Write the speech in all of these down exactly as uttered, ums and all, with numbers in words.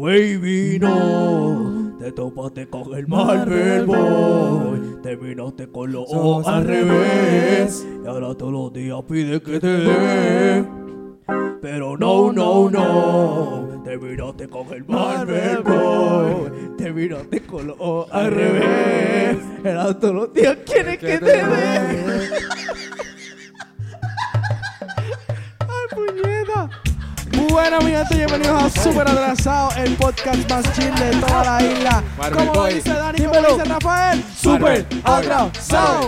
baby, no. Te topaste con el Marvel Boy. Terminaste con los ojos al revés. Y ahora todos los días pides que te dé. Pero no, no, no. Terminaste con el Marvel Boy. Terminaste con los ojos al revés. Y ahora todos los días quieres que te dé. ¡Puñeta! Bueno, mi gente, bienvenidos a Super Atrasado, el podcast más chill de toda la isla. Marvel ¿Cómo Boy. dice Dani? Dímelo. ¿Cómo dice Rafael? Super Atrasado.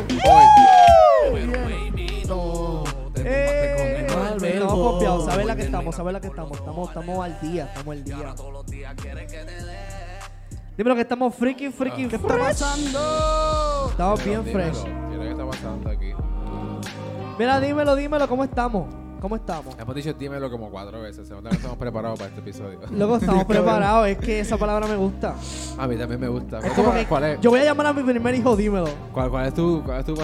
Eh, Marvel estamos Boy. confiados, sabes la que estamos, sabes la que estamos, estamos, estamos al día, estamos al día. Dímelo que estamos freaking, freaking, ¿Qué está fresh. pasando? Estamos bien fresh. ¿Qué está pasando aquí? Mira, dímelo, dímelo, ¿cómo estamos? ¿Cómo estamos? Hemos dicho dímelo como cuatro veces. Se nota que estamos preparados para este episodio. Luego estamos preparados, es que esa palabra me gusta. A mí también me gusta. Es como que ¿Cuál es? yo voy a llamar a mi primer hijo, dímelo. ¿Cuál, cuál es tu...? ¿Cuál es tu...?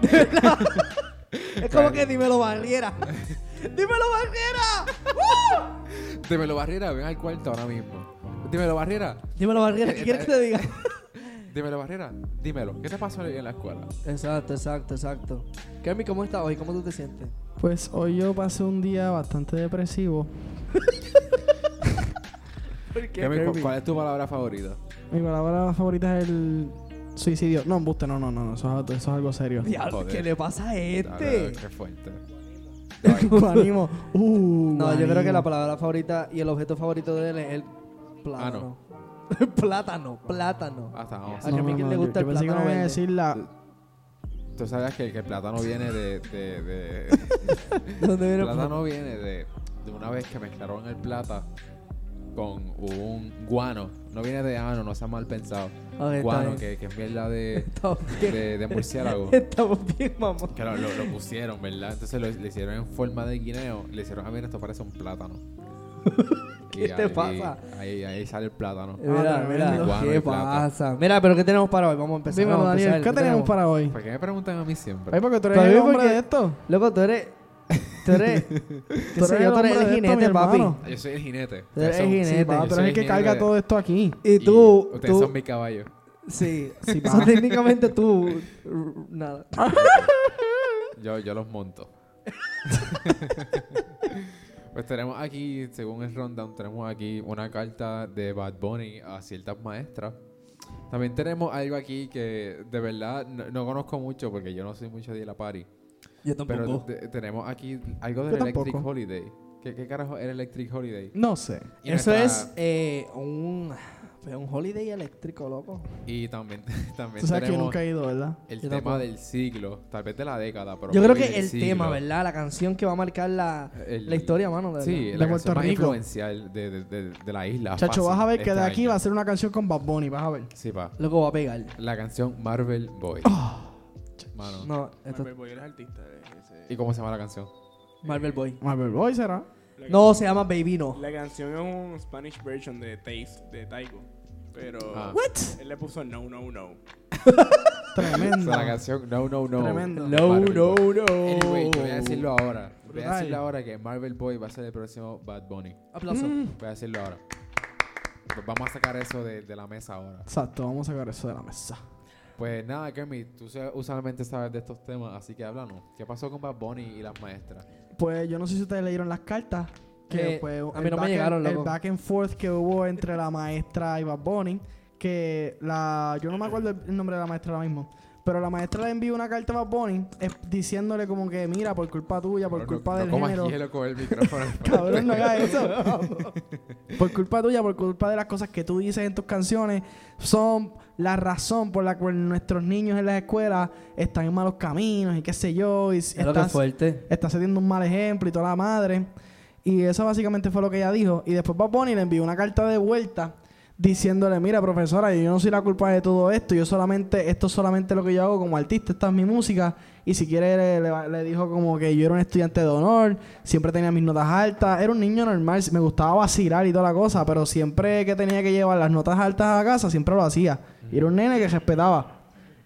Es como que dímelo, barriera. ¡Dímelo, barriera! Dímelo, Barriera. Ven al cuarto ahora mismo. Dímelo, Barriera. Dímelo, barriera, ¿qué quieres que te diga? Dímelo, Barriera. Dímelo. ¿Qué te pasó hoy en la escuela? Exacto, exacto, exacto. Kermi, ¿cómo estás hoy? ¿Cómo tú te sientes? Pues hoy yo pasé un día bastante depresivo. ¿Por qué, ¿Qué me- Kermi? ¿Cuál es tu palabra favorita? Mi palabra favorita es el suicidio. No, embuste, no, no, no, no, eso, es- eso es algo serio. Diablo, Joder. ¿qué le pasa a Dale, este? qué fuerte. Guanimo. Uh, No, yo creo que guanimo. la palabra favorita y el objeto favorito de él es el plátano. plátano, plátano. Hasta vamos. A Kermi que le gusta yo el pensé que plátano me iba a verde. decir la... Tú sabes que, que el plátano viene de... de, de ¿De dónde viene el el plátano viene de, de una vez que mezclaron el plata con un guano. No viene de ano, no sea mal pensado. Ok, está Guano, bien. que, que es mierda de, Estamos bien. de, de murciélago. Estamos bien, mamá. Que lo, lo, lo pusieron, ¿verdad? Entonces lo, le hicieron en forma de guineo. Le hicieron, a mí esto parece un plátano. ¿Qué Y te ahí- pasa? Ahí, ahí sale el plátano. Mira, tremendo. mira, Iguana ¿qué y plata. pasa? Mira, pero ¿qué tenemos para hoy? Vamos a empezar. Dímelo, vamos a Daniel, empezar. ¿qué tenemos para hoy? ¿Por qué me preguntan a mí siempre? Ay, porque tú eres Pero el yo hombre porque- de esto. Loco, tú eres... Tú eres... qué Tú sé eres yo, el tú eres hombre el de esto, jinete, mi papi. hermano. Yo soy el jinete. Tú eres Ustedes el son- jinete. Sí, pa, Yo tú soy eres el que jinete carga de- todo esto aquí. Y tú... Ustedes tú son mi caballo. Sí, Sí, Eso pa. técnicamente tú... Nada. Yo, yo los monto. Pues tenemos aquí, según el rundown, tenemos aquí una carta de Bad Bunny a ciertas maestras. También tenemos algo aquí que de verdad no, no conozco mucho porque yo no soy mucho de la party. Yo Pero te- tenemos aquí algo del Yo Electric tampoco. Holiday. ¿Qué, ¿Qué carajo es el Electric Holiday? No sé. Y Eso nuestra- es eh, un... Un holiday eléctrico, loco. Y también, también Tú sabes que yo tenemos nunca he ido, ¿verdad? el Yo tema tampoco. del siglo, tal vez de la década, pero Yo creo maybe que del el siglo. tema, ¿verdad? La canción que va a marcar la, El- la historia, mano. De Sí, verdad. la De canción Puerto más Rico. influencial de, de, de, de la isla. Chacho, fácil, vas a ver que este de aquí año. va a ser una canción con Bad Bunny, vas a ver. Sí, pa. Loco va a pegar. La canción Marvel Boy. Mano. No, esto Marvel Boy, eres artista. ese- ¿Y cómo se llama la canción? Marvel Boy. Marvel Boy será. La No, se llama Baby No. La canción es un Spanish version de Taste de Taiko. Pero Ah. What? él le puso no, no, no. O Tremendo. sea, la canción No, No, No. Tremendo. No, Marvel no, Boy. no. Anyway, yo voy a decirlo ahora. Voy a Brutal. decirlo ahora que Marvel Boy va a ser el próximo Bad Bunny. Aplauso. Mm. Voy a decirlo ahora. Pues vamos a sacar eso de, de la mesa ahora. Exacto, vamos a sacar eso de la mesa. Pues nada, Kermit, tú se- usualmente sabes de estos temas, así que háblanos. ¿Qué pasó con Bad Bunny y las maestras? Pues yo no sé si ustedes leyeron las cartas. Que Que pues, a el mí no me back llegaron, and- El loco. back and forth que hubo entre la maestra y Bad Bunny. Que la... Yo no me acuerdo el, el nombre de la maestra ahora mismo. Pero la maestra le envió una carta a Bad Bunny eh, diciéndole como que mira, por culpa tuya, por No, culpa no, del no comas género. hielo con el micrófono. Cabrón, no hagas eso. Por culpa tuya, por culpa de las cosas que tú dices en tus canciones, son la razón por la cual nuestros niños en las escuelas están en malos caminos y qué sé yo. Y Es lo que es estás, fuerte. estás teniendo un mal ejemplo y toda la madre. Y eso básicamente fue lo que ella dijo. Y después Bad Bunny le envió una carta de vuelta diciéndole, mira, profesora, yo no soy la culpa de todo esto. Yo solamente, esto es solamente lo que yo hago como artista. Esta es mi música. Y si quiere, le, le- le dijo como que yo era un estudiante de honor. Siempre tenía mis notas altas. Era un niño normal. Me gustaba vacilar y toda la cosa. Pero siempre que tenía que llevar las notas altas a casa, siempre lo hacía. Y era un nene que respetaba.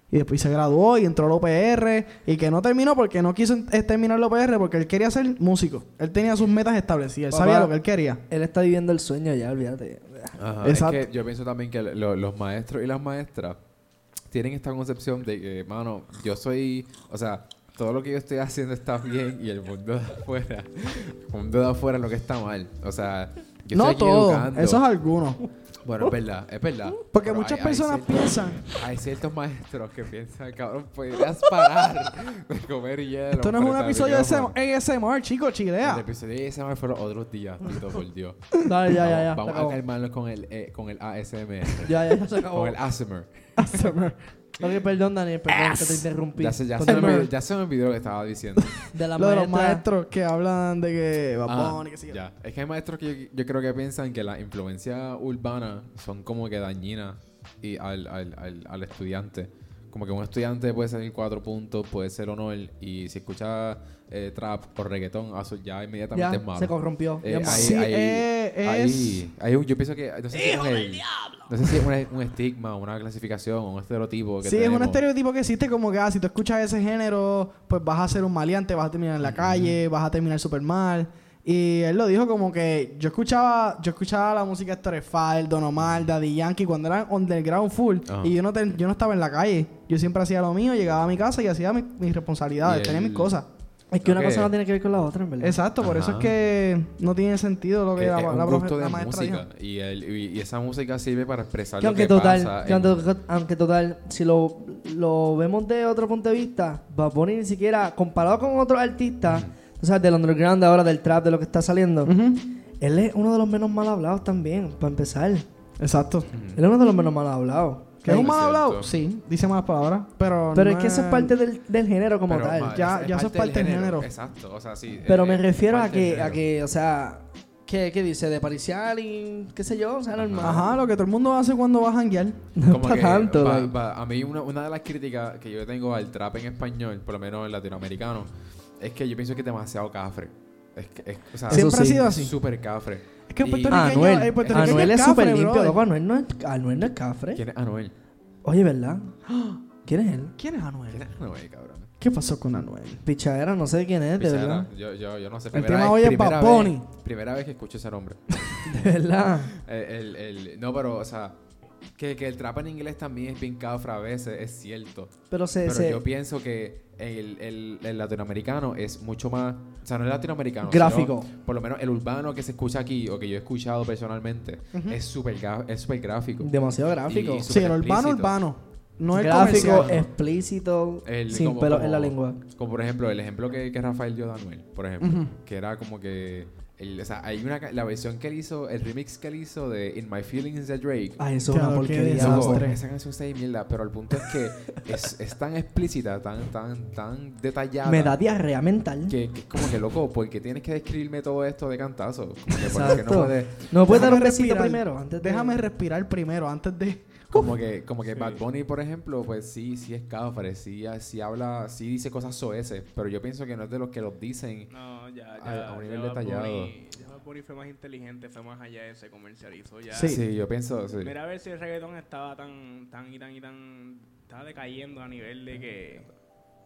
Y después se graduó y entró a la U P R. Y que no terminó porque no quiso eh, terminar la U P R porque él quería ser músico. Él tenía sus metas establecidas. Él Papá, sabía lo que él quería. Él está viviendo el sueño ya, olvídate. Ajá, Exacto. Es que yo pienso también que lo- los maestros y las maestras tienen esta concepción de que, mano, yo soy, o sea, todo lo que yo estoy haciendo está bien y el mundo de afuera, el mundo de afuera es lo que está mal. O sea, yo No estoy aquí todo. educando. Eso es alguno. Bueno, es verdad, es verdad. Porque Pero muchas hay- hay personas ciertos- piensan... Hay ciertos maestros que piensan, cabrón, podrías parar de comer hielo. Esto no es un frente al episodio de micrófono. A S M R, chicos, El chilea. episodio de A S M R fue los otros días, Tito, por Dios. Dale, ya, ya, ya. Vamos se a acabó. calmarnos con el, eh, con el A S M R. Ya, ya, ya se acabó. Con el A S M R. A S M R. Ok, perdón, Daniel, perdón que te interrumpí. Ya se, ya, se me Continúa. olvidó, ya se me olvidó lo que estaba diciendo. De la Lo de los maestra- maestros que hablan de que Bad Ah, Bunny, que sí. ya. Es que hay maestros que yo, yo creo que piensan que las influencias urbanas son como que dañinas y al, al, al, al estudiante. Como que un estudiante puede salir cuatro puntos, puede ser honor, y si escucha eh, trap o reggaetón, eso ya inmediatamente Ya, es malo. se corrompió. Eh, Ya es malo. hay- Sí, hay- eh, es- hay- hay un- yo pienso que no sé si es el- no sé si es un, un estigma, una clasificación o un estereotipo que Sí, es un tenemos. estereotipo que existe como que, ah, si tú escuchas ese género, pues vas a ser un maleante, vas a terminar en la calle, vas a terminar súper mal. Y él lo dijo como que yo escuchaba yo escuchaba la música de Héctor File, Don Omar, Daddy Yankee cuando eran underground full. Ajá. Y yo no, te- yo no estaba en la calle. Yo siempre hacía lo mío, llegaba a mi casa y hacía mi- mis responsabilidades, Y tenía él- mis cosas. Es que una Ok. cosa no tiene que ver con la otra, en verdad. Exacto, por eso es Ajá. que no tiene sentido lo que Es, la, es la un profe- gusto la de maestra música dijo. y, el, y, y esa música sirve para expresar Que lo aunque que total, pasa que en- aunque, aunque total, si lo, lo vemos de otro punto de vista, Bad Bunny ni siquiera, comparado con otros artistas, tú sabes, del underground ahora, del trap, de lo que está saliendo, Ujú. él es uno de los menos mal hablados también, para empezar. Él Exacto. es uno de los menos mal hablados. ¿Que es un Es mal cierto. hablado? Sí, dice malas palabras, pero Pero no es que eso es parte del, del género como Pero, tal. ma, Ya- ya eso es parte del género. Exacto, o sea, sí. Pero eh, me es refiero a parte del que, a género. que, o sea, ¿qué, qué dice? De pariciar y qué sé yo, o sea, normal. Ajá, lo que todo el mundo hace cuando va a janguear. No Como para que, tanto. pa- like. pa- a mí una, una de las críticas que yo tengo al trap en español, por lo menos en latinoamericano, es que yo pienso que es demasiado cafre. Es que, es, o sea, Siempre sí. ha sido es así. súper cafre. Es que un Y- puertorriqueño, Anuel, el puertorriqueño Anuel es cafre, súper limpio. brother. Loco, Anuel no es, Anuel no es cafre. ¿Quién es Anuel? Oye, ¿verdad? ¿Quién es él? ¿Quién es Anuel? ¿Quién es Anuel, cabrón? ¿Qué pasó con Anuel? Pichadera, no sé quién es, de Pichadera, verdad. Yo, yo, yo no sé. El primera tema vez- hoy es primera Bad vez- Bunny. Primera vez que escucho ese nombre. De verdad. El, el, el- no, pero, o sea, que, que el trap en inglés también es bien cafre a veces, es cierto. Pero se... Pero se- yo pienso que el, el, el latinoamericano es mucho más... O sea, no es latinoamericano. Gráfico. sino, por lo menos el urbano que se escucha aquí, o que yo he escuchado personalmente, es súper ga- es súper gráfico. demasiado gráfico. Y- y Sí, el urbano, explícito. urbano. No es Gráfico, comercial. explícito, El- sin como- pelos como- en la lengua. Como por ejemplo, el ejemplo que, que Rafael dio de Anuel, por ejemplo. Ujú. Que era como que... el- o sea, hay una... ca- La versión que él hizo, el remix que él hizo de In My Feelings de Drake. Ay, eso es Claro, una qué porquería. desastre. loco. Loco, esa canción está de mierda, pero el punto es que es, es tan explícita, tan, tan, tan detallada. Me da diarrea mental. que, que es como que loco, porque tienes que describirme todo esto de cantazo. Como que porque Exacto. no puedes. ¿No me puedes dar un Déjame besito respirar. primero? Antes de- Déjame respirar primero antes de... Como que, como que Bad Bunny, por ejemplo, pues sí, sí es cafre, sí, sí habla, sí dice cosas soeces, pero yo pienso que no es de los que los dicen. No, ya, A- ya. a un nivel ya Bad detallado. Bunny- ya Bad Bunny fue más inteligente, fue más allá, se comercializó ya. Sí. Sí, yo pienso, sí. Mira a ver si el reggaetón estaba tan, tan y tan y tan, estaba decayendo a nivel de que,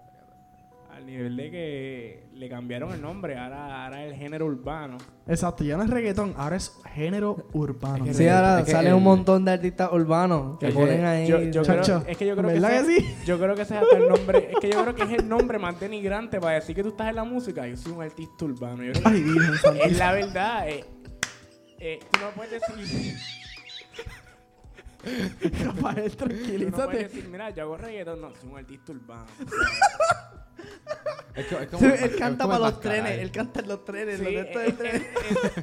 al nivel de que le cambiaron el nombre, ahora, ahora el género urbano. Exacto, ya no es reggaetón, ahora es género urbano. Es que Sí, ahora Es que salen el- un montón de artistas urbanos que Es que ponen ahí. Yo, yo creo, Chacho, es que yo creo que, ¿verdad ese, que sí? yo creo que ese es hasta el nombre, es que yo creo que es el nombre más denigrante para decir que tú estás en la música. Yo soy un artista urbano. Yo creo que Ay, Virgen Santísima. es la verdad. Eh, eh, tú no puedes decir, Rafael, tú no puedes tranquilízate. decir, mira, yo hago reggaetón. No, soy un artista urbano. Es co- es como- Sí, es él canta como para los enmascarar. trenes, él canta en los trenes, Sí, los de estos eh, del tren. eh,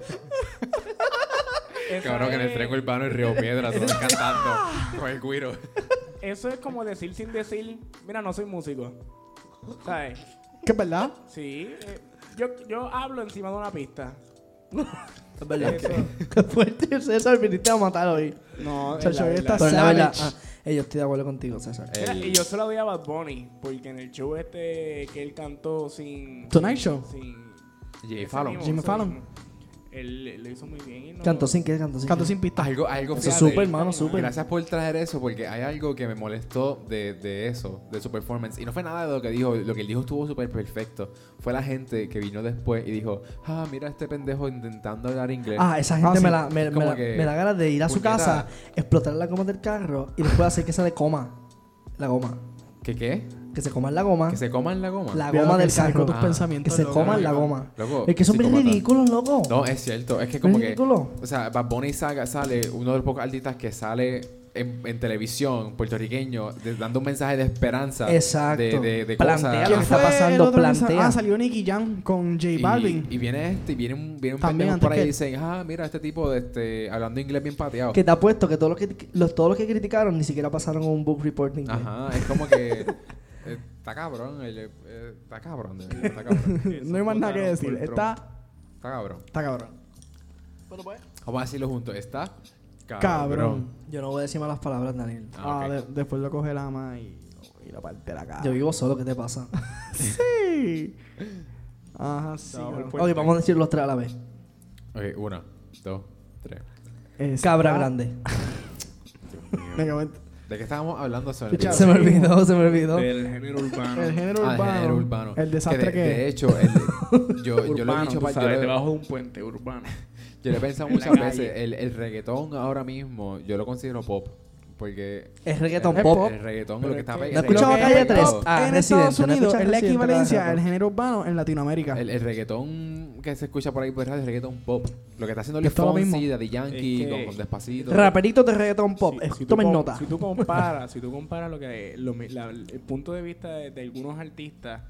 eh, esa Cabrón, que en el es- tren urbano y Río Piedra, todos cantando con el guiro. Eso es como decir sin decir, mira, no soy músico. ¿Sabes? ¿Qué es verdad? Sí. eh, yo, yo hablo encima de una pista. Es verdad. Eso. Qué fuerte, César, viniste a matar hoy. No, es Chacho, la hoy verdad. está Pero la verdad, savage. ah, eh, yo estoy de acuerdo contigo, César. Mira, El- y yo se lo doy a Bad Bunny, porque en el show este que él cantó sin... Tonight Show. Sin... Jimmy ese Fallon. mismo, Jimmy ese Fallon. mismo. él, él lo hizo muy bien. Y no, Cantó sin qué, cantó sin Canto qué. sin pista. Algo, algo Eso es fíjate, súper, mano, súper. Gracias por traer eso, porque hay algo que me molestó de, de eso, de su performance. Y no fue nada de lo que dijo, lo que él dijo estuvo súper perfecto. Fue la gente que vino después y dijo, ah, mira a este pendejo intentando hablar inglés. Ah, esa gente Ah, sí. me, la, me, Como me, la- que, me da ganas de ir a su puñeta. casa, explotar la goma del carro y después hacer que se le coma la goma. ¿Qué qué? Que se coman la goma. Que se coman la goma. La Cuidado goma que del saco carro. tus Ah. Que pensamientos, se loco. coman la goma. Loco, Es que son bien psicópata. ridículos, loco. No, es cierto. Es que como que... Ridículo. O sea, Bad Bunny saga- sale, uno de los pocos artistas que sale en, en televisión puertorriqueño de- dando un mensaje de esperanza. Exacto. De, de, de Plantea cosas. lo que ¿Quién está fue pasando, el otro que sa- plantea. Ah, salió Nicky Jam con J Y, Balvin. y viene este, y viene un, viene un También pendejo antes por ahí que y él. dicen, ah, mira, este tipo de este, hablando inglés bien pateado. Que te apuesto que todos los que, los, todos los que criticaron ni siquiera pasaron un book reporting. Ajá, es como que eh, está cabrón, el, eh, está cabrón, de verdad, está cabrón. No hay más nada que votaron decir. por Está, Está cabrón. está cabrón. Vamos a decirlo juntos, está Cabrón. Yo no voy a decir malas palabras, Daniel. Ah, Ah, ok. de- después lo coge la ama y, y la parte de la cara. Yo vivo solo, ¿qué te pasa? Sí. Ajá, sí. No, cabrón. pues- Ok, vamos a decir los tres a la vez. Ok, una, dos, tres. Está- Cabra grande. Venga, vente. ¿De qué estábamos hablando? Se me Escucha, olvidó. Se me olvidó, se me olvidó. Del género urbano. El género Ah, el urbano. género urbano. El desastre de, que, de hecho, el- yo, yo lo he Urbano, dicho tú pa- yo sabes, lo he- debajo de un puente urbano. yo lo he pensado en la muchas calle. veces. El, el reggaetón ahora mismo, yo lo considero pop. Porque Es reggaeton el, pop. el reggaetón es lo Pero que es está que- pegando. ¿No has escuchado Lo que Calle es tres? pop Ah, en Residente, Estados ¿no Unidos escuchas es la Residente equivalencia Reggaetón? al género urbano en Latinoamérica. El, el reggaetón que se escucha por ahí por radio es reggaetón pop. Lo que está haciendo Que Luis es todo lo mismo. Fonsi, Daddy Yankee, Es que- con, con Despacito. Raperitos de reggaeton pop. Si- Eh, si tú Tomen com- nota. Si tú comparas, si tú comparas lo que lo mi- la- el punto de vista de, de algunos artistas,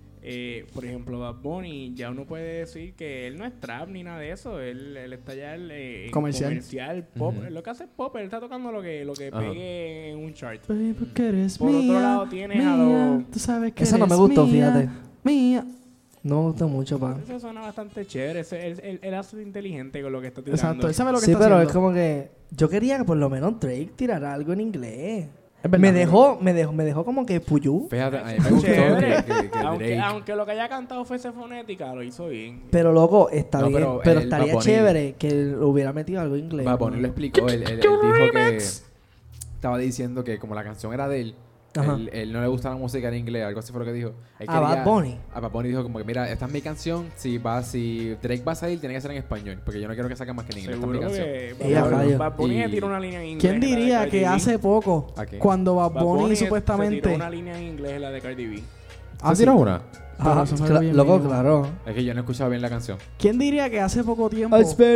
eh, por ejemplo, Bad Bunny, ya uno puede decir que él no es trap ni nada de eso. Él, él está ya eh, en Comercial. comercial, pop. Ujú. Lo que hace es pop. Él está tocando lo que lo que Ajá. pegue en un chart. Baby, porque eres Por otro mía, lado tienes mía, a los- Tú sabes que Esa no me eres gustó, mía, fíjate. Mía. No me gusta mucho, pa. Eso suena bastante chévere. Ese- Él, él, él hace inteligente con lo que está tirando. Exacto, él sabe lo que Sí, está pero haciendo. es como que yo quería que por lo menos Drake tirara algo en inglés. Es verdad, me pero- dejó, me dejó, me dejó como que puyú. Fíjate, a mí me gustó Chévere. que, que, que aunque, Drake... aunque lo que haya cantado fuese fonética, lo hizo bien. Pero loco, está No, bien. pero Pero, el estaría Bad Bunny- chévere que él hubiera metido algo en inglés. Bad Bunny lo explicó. Él, él- él dijo que... Estaba diciendo que como la canción era de él, Ajá. él, él no le gusta la música en inglés. Algo así fue lo que dijo. Él A Bad Bunny. A Bad Bunny dijo como que, mira, esta es mi canción. Si va, si Drake va a salir, tiene que ser en español. Porque yo no quiero que saque más que en inglés. Esta es mi Seguro canción. que Ella Bad Bunny- rayo. Bad Bunny Y- le tira una línea en inglés. ¿Quién en la de diría Cardi que B. hace poco, ¿A quién? cuando Bad Bad Bunny Bunny se supuestamente... tiró una línea en inglés en la de Cardi B. Ah, sí. tiró una? Pero Ah, eso fue cla- bien loco, mínimo. claro. Es que yo no he escuchado bien la canción. ¿Quién diría que hace poco tiempo,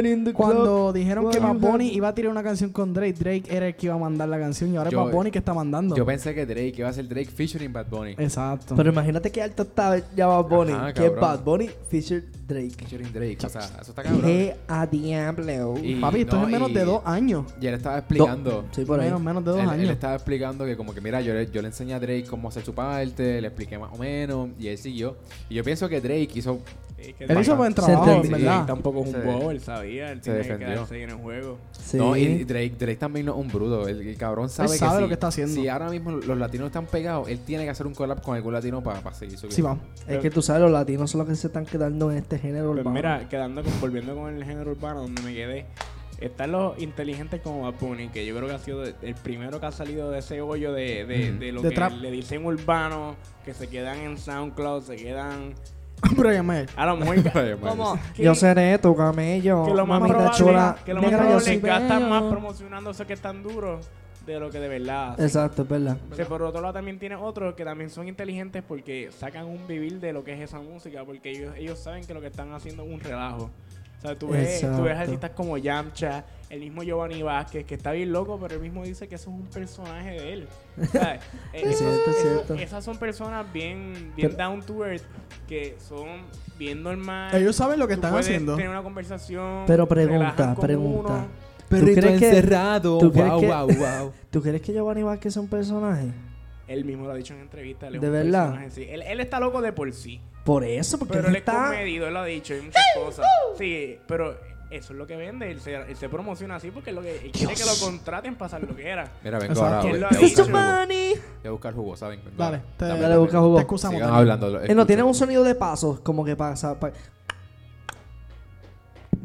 cuando dijeron que Bad Bunny iba a tirar una canción con Drake, Drake era el que iba a mandar la canción y ahora Yo- es Bad Bunny que está mandando? Yo pensé que Drake iba a ser Drake featuring Bad Bunny. Exacto. Pero imagínate que alto está ya Bad Bunny. Ajá, que es cabrón. Bad Bunny featured Drake. Featuring Drake. O sea, eso está cabrón. Que a diablo. Y- Papi, esto no, es en menos y- de dos años. Y él estaba explicando. Sí, por ahí. Menos, menos de dos él, años. él estaba explicando que como que mira, yo le, yo le enseñé a Drake cómo hacer su parte, le expliqué más o menos, y él siguió. Y yo pienso que Drake hizo... Es que Él hizo buen Se trabajo, entendió. en verdad. Drake tampoco es un Se- bobo, él sabía, él se tenía que defendió. quedarse ahí en el juego. Sí. No, y Drake, Drake también no es un bruto. El, el cabrón sabe, Él sabe que lo si- que está haciendo. Si ahora mismo los latinos están pegados, él tiene que hacer un collab con algún latino para seguir subiendo. Sí, va. Es que tú sabes, los latinos son los que se están quedando en este género Pues urbano. mira, quedando con, volviendo con el género urbano donde me quedé, están los inteligentes como Bad Bunny, que yo creo que ha sido de- el primero que ha salido de ese hoyo de, de, Ujú. de lo De que trap. le dicen urbano, que se quedan en SoundCloud, se quedan... Brian Mayer. A lo mejor... Brian Myers. ¿Cómo? Que- Yo seré tu camello. que lo más mamita probable, chula. que lo más negra, yo probable soy es que gastan bello. más promocionándose que están duros de lo que de verdad hacen. Exacto, es verdad. O sea, por otro lado también tiene otros que también son inteligentes porque sacan un vivir de lo que es esa música, porque ellos, ellos saben que lo que están haciendo es un relajo. O sea, tú ves, tú ves Exacto. artistas como Yamcha, el mismo Giovanni Vázquez, que está bien loco, pero él mismo dice que eso es un personaje de él. O sea, eh, Es esos- cierto, es esos- cierto. esas son personas bien, bien Pero- down to earth, que son bien normales. Ellos saben lo que Tú están puedes haciendo. tener una conversación. Pero pregunta, relajan con pregunta. uno. Perrito crees que- encerrado. tú crees wow, que- wow, wow. ¿Tú crees que Giovanni Vázquez es un personaje? Él mismo lo ha dicho en entrevistas. él es ¿De un verdad? personaje, sí. Él, él está loco de por sí. Por eso, porque Pero él él es está... comedido, él lo ha dicho, hay muchas cosas. Sí, pero eso es lo que vende. Él se, él se promociona así porque es lo que, él quiere que lo contraten para saber lo que era. Mira, vengo Exacto. ahora. Él lo ha voy a dicho. buscar jugo. Giovanni. Voy a buscar jugo, ¿saben? Vengo Dale, ahora. te, Dame, Dale, busca jugo. te excusamos. Sigan Daniel. hablando. Él no tiene un sonido de pasos, como que pasa... pa-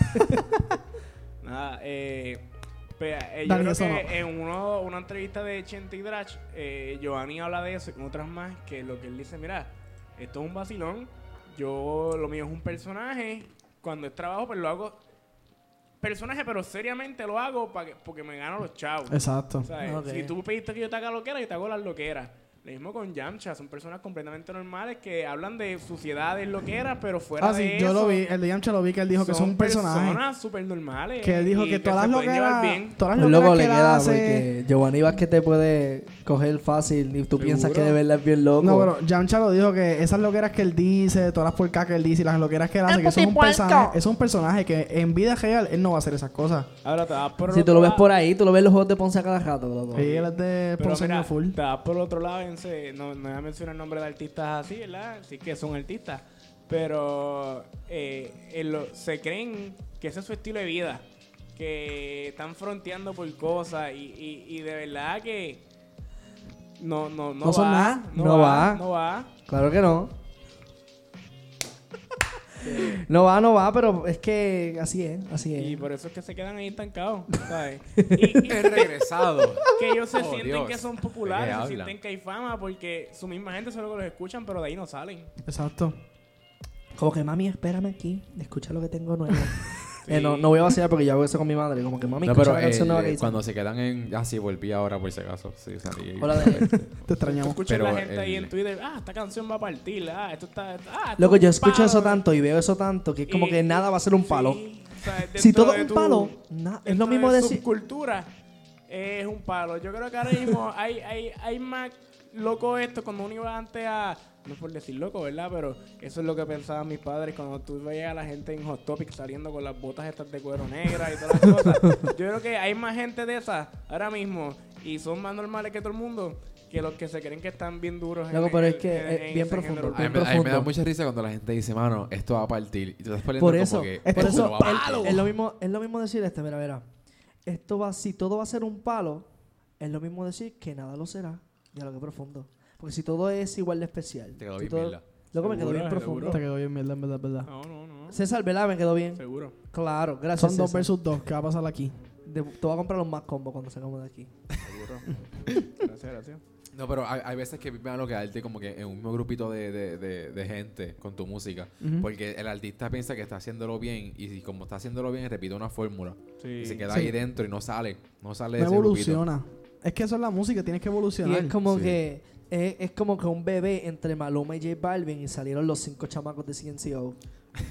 Nada, eh, pues, eh, yo Dani, creo eso que no. en uno, una entrevista de Chente y Drach, eh, Giovanni habla de eso y con otras más, que lo que él dice, mira, esto es un vacilón, yo, lo mío es un personaje, cuando es trabajo, pues lo hago personaje, pero seriamente lo hago pa que, porque me gano los chavos. Exacto. ¿Sabes? Ok. Si tú pediste que yo te haga loquera, yo te hago las loqueras. Lo mismo con Yamcha, son personas completamente normales que hablan de suciedades, loqueras, pero fuera Ah, sí, de yo eso, lo vi. El de Yamcha lo vi que él dijo que son un personaje. personas súper normales. Que él dijo y que todas las se pueden llevar loqueras. bien. Todas las Un loqueras loco que le él queda hace. porque Giovanni Vázquez te puede coger fácil y tú Seguro. piensas que de verdad es bien loco. No, pero Yamcha lo dijo que esas loqueras que él dice, todas las porcas que él dice y las loqueras que él hace, que eso es un personaje, eso es un personaje que en vida real él no va a hacer esas cosas. Ahora te vas por el Si tú otro lo ves lado- por ahí, tú lo ves en los juegos de Ponce a cada rato, loco. Sí, él es de Pero Ponceño mira, full. te vas por el otro lado, en ese- no, no voy a mencionar el nombre de artistas así, ¿verdad? Sí que son artistas. Pero eh, en lo- se creen que ese es su estilo de vida. Que están fronteando por cosas. Y, y, y de verdad que no, no, no, No son va, nada. No, No va, va. No va. Claro que no. No va, no va, pero es que así es, así Y es. por eso es que se quedan ahí estancados, ¿sabes? Y, y He regresado. que ellos se Oh, sienten Dios. que son ¿De populares, qué se hablan? sienten que hay fama porque su misma gente solo los escuchan, pero de ahí no salen. Exacto. Como que mami, espérame aquí, escucha lo que tengo nuevo. Eh, no, no voy a vacilar porque yo hago eso con mi madre. Como que mami, No, escucha pero la canción eh, nueva que hice. cuando se quedan en... Ah, sí, volví ahora por si acaso. Sí, salí. Hola, de... Te extrañamos. Escuchas Pero la gente ahí el- en Twitter, ah, esta canción va a partir, ah, esto está... Ah, esto Loco, es yo un escucho palo. eso tanto y veo eso tanto que es como Y- que nada va a ser un palo. Sí, o sea, Si dentro todo de es un tu- palo, na- es dentro lo mismo de decir. subcultura es un palo. Yo creo que ahora mismo hay, hay, hay más loco esto cuando uno iba antes a... No es por decir loco, ¿verdad? Pero eso es lo que pensaban mis padres cuando tú veías a la gente en Hot Topic saliendo con las botas estas de cuero negra y todas las cosas. Yo creo que hay más gente de esas ahora mismo y son más normales que todo el mundo que los que se creen que están bien duros. en- Loco, pero es en- que en- es en bien ese profundo, género A mí, bien me- a mí me da profundo. mucha risa cuando la gente dice, mano, esto va a partir. Y tú estás poniendo Por como eso, que... es por esto eso no va a es, partir. es lo mismo, es lo mismo decir este, mira, mira. Esto va, si todo va a ser un palo, es lo mismo decir que nada lo será. Ya lo que profundo. Porque si todo es igual de especial. Te quedó si bien, todo- mierda. Loco, me quedó Seguro, bien profundo. seguro. Te quedó bien, mierda, en verdad, en verdad. No, no, no. César, ¿verdad? Me quedó bien. Seguro. Claro, gracias. Son dos César. versus dos. ¿Qué va a pasar aquí? De- te voy a comprar los más combos cuando salgamos de aquí. Seguro. Gracias, gracias. No, pero hay, hay veces que me da lo quedarte como que en un mismo grupito de, de, de, de gente con tu música. Ujú. Porque el artista piensa que está haciéndolo bien y si como está haciéndolo bien repite una fórmula. Sí. Y se queda Sí. ahí dentro y no sale. No sale No de ese grupito. evoluciona. Es que eso es la música, tienes que Y evolucionar. es como Sí. que es, es como que un bebé entre Maluma y J Balvin y salieron los cinco chamacos de C N C O.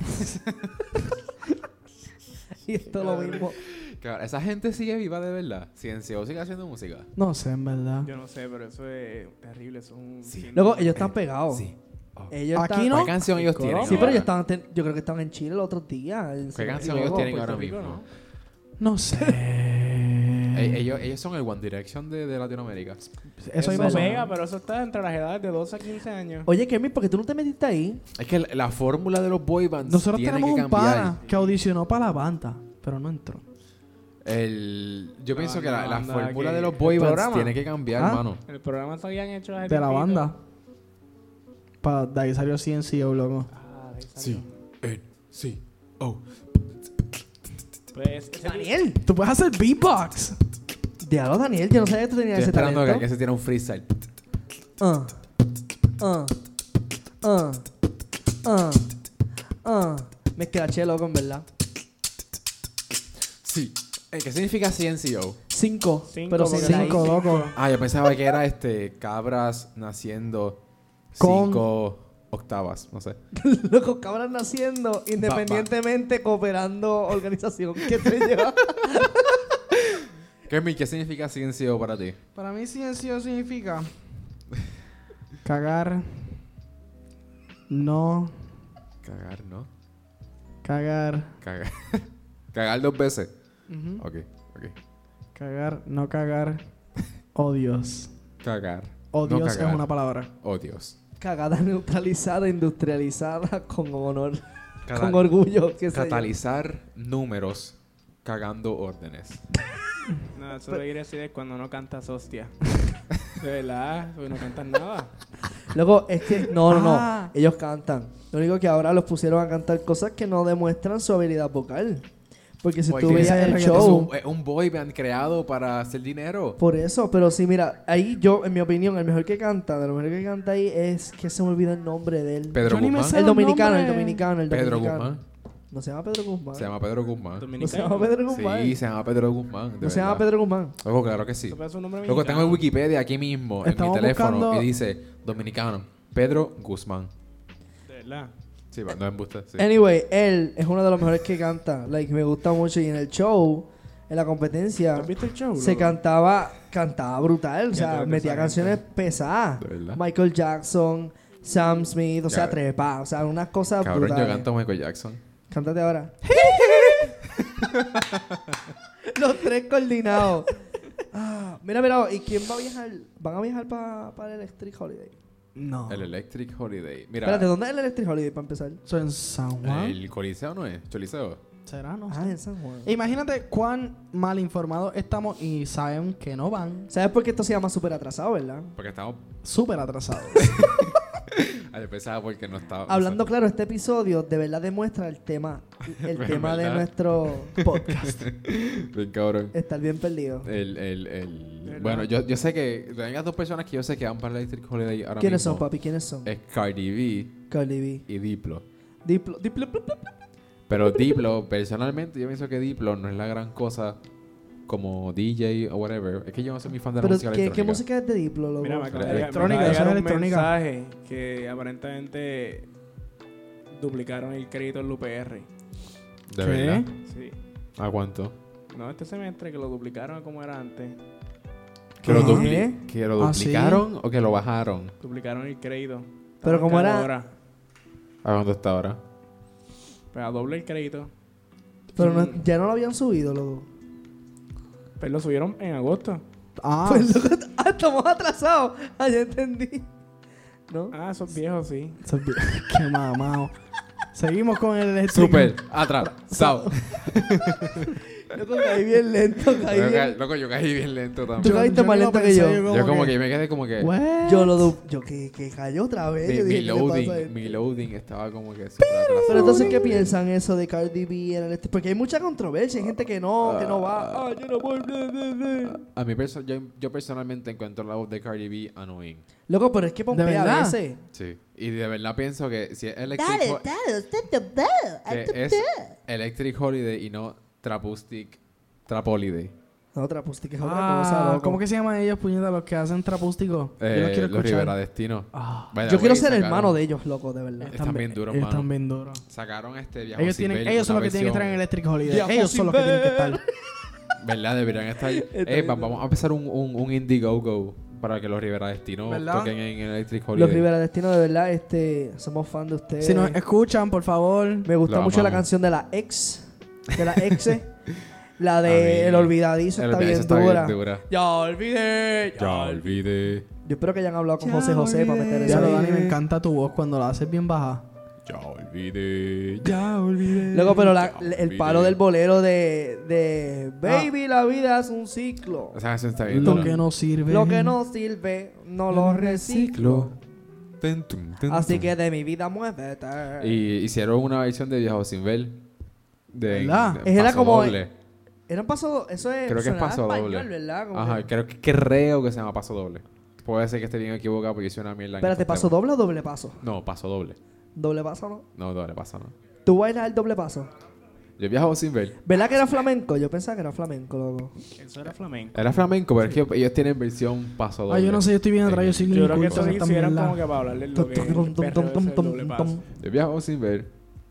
Y esto es lo mismo. Claro, esa gente sigue viva de verdad. C N C O sigue haciendo música. No sé, en verdad. Yo no sé, pero eso es terrible. Eso es un... Sí. síndrome. Luego, ellos están pegados. Sí. Oh. Ellos Aquí están- no. ¿Qué canción ellos tienen? Sí, pero ahora? ellos estaban, ten- yo creo que estaban en Chile el otro día. en- ¿Qué en- canción luego, ellos tienen Puerto ahora Rico, mismo? ¿no? No sé. Eh, ellos, ellos son el One Direction de, de Latinoamérica. Eso Eso mismo son. pega, pero eso está entre las edades de doce a quince años. Oye, Kemi, ¿por qué tú no te metiste ahí? Es que la, la fórmula de los boy bands Nosotros tiene tenemos que un cambiar. pana que audicionó para la banda, pero no entró. El, yo La pienso que banda- la, la banda fórmula que- de los el boy bands programa. tiene que cambiar, Ah. mano. El programa se habían hecho hace De la tiempito. banda. Para de ahí salió C N C O, loco. Ah, de ahí salió. Eh, sí. Oh. Pues, ese Daniel. Tú puedes hacer beatbox. Diablo, Daniel, yo no sabía que tú tenías Estoy ese esperando que, talento. que se tire un freestyle. Ah, ah, ah, ah, ah. Me escraché, loco, en verdad. Sí. Eh, ¿Qué significa C N C O? Cinco, Cinco, pero porque sin la I. Cinco, loco. Ah, yo pensaba que era este cabras naciendo Con- cinco octavas, no sé. Loco, cabras naciendo, independientemente, cooperando, organización. ¿Qué te lleva? Kermit, ¿qué significa C N C O para ti? Para mí C N C O significa cagar, no Cagar, ¿no? cagar, Cagar. Cagar dos veces. ujú, Ok, ok. cagar, no cagar, odios. Cagar. Odios No es cagar. una palabra. Oh, Dios. Cagada neutralizada, industrializada, con honor, Cata- con orgullo. ¿Qué sé yo. Catalizar números cagando órdenes. No, eso lo quiere decir es cuando no cantas hostia. De verdad, porque no cantas nada. Luego, es que, no, no, Ah. no. Ellos cantan. Lo único que ahora los pusieron a cantar cosas que no demuestran su habilidad vocal. Porque si Porque tú veías ese el reggaetón Es show... un, es un boy band creado para hacer dinero. Por eso, pero sí, mira, ahí yo, en mi opinión, el mejor que canta, de lo mejor que canta ahí es que se me olvidó el nombre de él. Pedro Yo ni me Guzmán. sé El los dominicano, el nombres. dominicano, el Pedro dominicano. Guzmán. No se llama Pedro Guzmán. Se llama Pedro Guzmán. No se Dominicano. llama Pedro Guzmán. Sí, se llama Pedro Guzmán. de No se llama verdad. Pedro Guzmán. Ojo, claro que sí. Eso puede ser un nombre Luego tengo mexicano. en Wikipedia aquí mismo, en Estamos mi teléfono, buscando- y dice dominicano. Pedro Guzmán. De verdad. Sí, va, no es embuste. Sí. Anyway, él es uno de los mejores que canta. Like, me gusta mucho. Y en el show, en la competencia, ¿Tú has visto el show? se loco? cantaba, cantaba brutal. O Ya sea, tengo que metía saber, canciones pesadas. ¿De verdad? Michael Jackson, Sam Smith, o sea, Ya. trepa. O sea, unas cosas Cabrón, brutales. yo canto Michael Jackson. Cántate ahora. Los tres coordinados. Ah, mira, mira, ¿y quién va a viajar? ¿Van a viajar para el Electric Holiday? No. El Electric Holiday. Mira, Espérate, ¿dónde es el Electric Holiday para empezar? Eso en San Juan. el Coliseo no es. Choliseo. ¿Será? No Ah, sé. en San Juan. Imagínate cuán mal informados estamos y saben que no van. ¿Sabes por qué esto se llama súper atrasado, verdad? Porque estamos. Súper atrasados. Ay, yo pensaba porque no estaba. Hablando claro, este episodio de verdad demuestra el tema, el tema de ¿Verdad? nuestro podcast. Bien cabrón. Estar bien perdido. El, el, el... ¿Verdad? Bueno, yo, yo sé que tengas dos personas que yo sé que van para el Electric Holiday ahora ¿Quiénes mismo. son, papi? ¿Quiénes son? Es Cardi B Cardi B. y Diplo. Diplo, Diplo, Diplo, Diplo. Pero Diplo, personalmente, yo pienso que Diplo no es la gran cosa como D J o whatever. Es que yo no soy muy fan de la Pero, música ¿qué, ¿qué electrónica. música es de Diplo, loco? Mira, me acaba de Electrónica, me acaba de eso es llegar un electrónica. mensaje que aparentemente duplicaron el crédito en la U P R. ¿De ¿Qué? verdad? Sí. ¿A cuánto? No, este semestre que lo duplicaron a como era antes. ¿Que lo, ¿Qué? dupli- ¿Que lo ¿Ah, sí? duplicaron o que lo bajaron? Duplicaron el crédito. Pero Estaban como era- ahora. ¿A cuánto está ahora? Pues a doble el crédito. Pero no- Mm. ya no lo habían subido, loco. Pues lo subieron en agosto. Ah, Pues loco, ah, estamos atrasados. Ah, ya entendí. ¿No? Ah, esos viejos sí. eso es bien- qué mamado. Seguimos con el eléctrico. Super atrasado. Loco, caí bien lento, caí Loco, bien. loco, yo caí bien lento Tú también. caíste más ni lo lento que pensé, yo. Yo como que me quedé como que... What? Yo lo du yo que, que cayó otra vez. Mi, Yo mi dije, ¿qué le pasa a loading, este? mi loading estaba como que super atrasado. Pero entonces, ¿qué piensan eso de Cardi B en el este? Porque hay mucha controversia, hay gente que no, que no va. Ah, yo no voy. bla, bla, bla. A mí perso yo, yo personalmente encuentro la voz de Cardi B annoying. Loco, pero es que pompea a verdad? veces. Sí. Y de verdad pienso que si es Electric, Dale, Ho- dale, usted te ve. que es Electric Holiday y no Trapustic Trapoliday. No, otra pusti que es otra Ah, cosa, loco. ¿cómo que se llaman ellos, puñeta, los que hacen trapústico? Yo Eh, los quiero los escuchar. Rivera Destino. Ah, By the Yo quiero way, ser sacaron- hermano de ellos, loco, de verdad. Están bien duros, ellos mano. están bien duros. Sacaron este viaje Ellos, tienen, ellos son los que tienen que estar en Electric Holiday. Viajo ellos sin son los que tienen que ver. estar. ¿Verdad? Deberían estar. eh, bien va- vamos a empezar un, un, un Indiegogo para que los Rivera Destino ¿Verdad? toquen en Electric Holiday. Los Rivera Destino, de verdad, este, somos fan de ustedes. Si nos escuchan, por favor. Me gusta Lo mucho la amamos. canción de la ex. De la ex. La A mí- de El Olvidadizo El está, bien, Olvidadizo está dura. bien dura. Ya olvidé. Ya olvidé. Yo espero que hayan hablado con Ya José José para meter Ya eso. lo ahí. Dani, me encanta tu voz cuando la haces bien baja. Ya olvidé. Ya olvidé. Luego, pero la- Ya el palo olvidé. del bolero de, de Baby, la vida es un ciclo. Esa canción está bien Lo dura. que no sirve. Lo que no sirve, no lo reciclo. Ten, tum, ten, Así tum. que de mi vida muévete. Y hicieron una versión de Viajo Sin Ver. De, ¿Verdad? de Era Paso como- Doble. Era un paso, eso es, Creo que es sonaba paso español, doble. ¿verdad? Como Ajá, que- creo que creo que se llama Paso Doble. Puede ser que esté bien equivocado porque hice una mierda. en Espérate, estos ¿paso temas. doble o doble paso? No, Paso Doble. Doble paso, ¿no? No, doble paso, no. ¿Tú bailas el doble paso? Yo viajo sin ver. ¿Verdad que era flamenco? Yo pensaba que era flamenco, loco. Eso era flamenco. Era flamenco, pero es que ellos tienen versión Paso Doble. Ay, yo no sé, yo estoy bien atrás. Yo soy Yo creo que lingüista, eso esta hicieron mierda. como que para hablarle lo que es el perreo ese del doble paso. Yo viajo sin ver.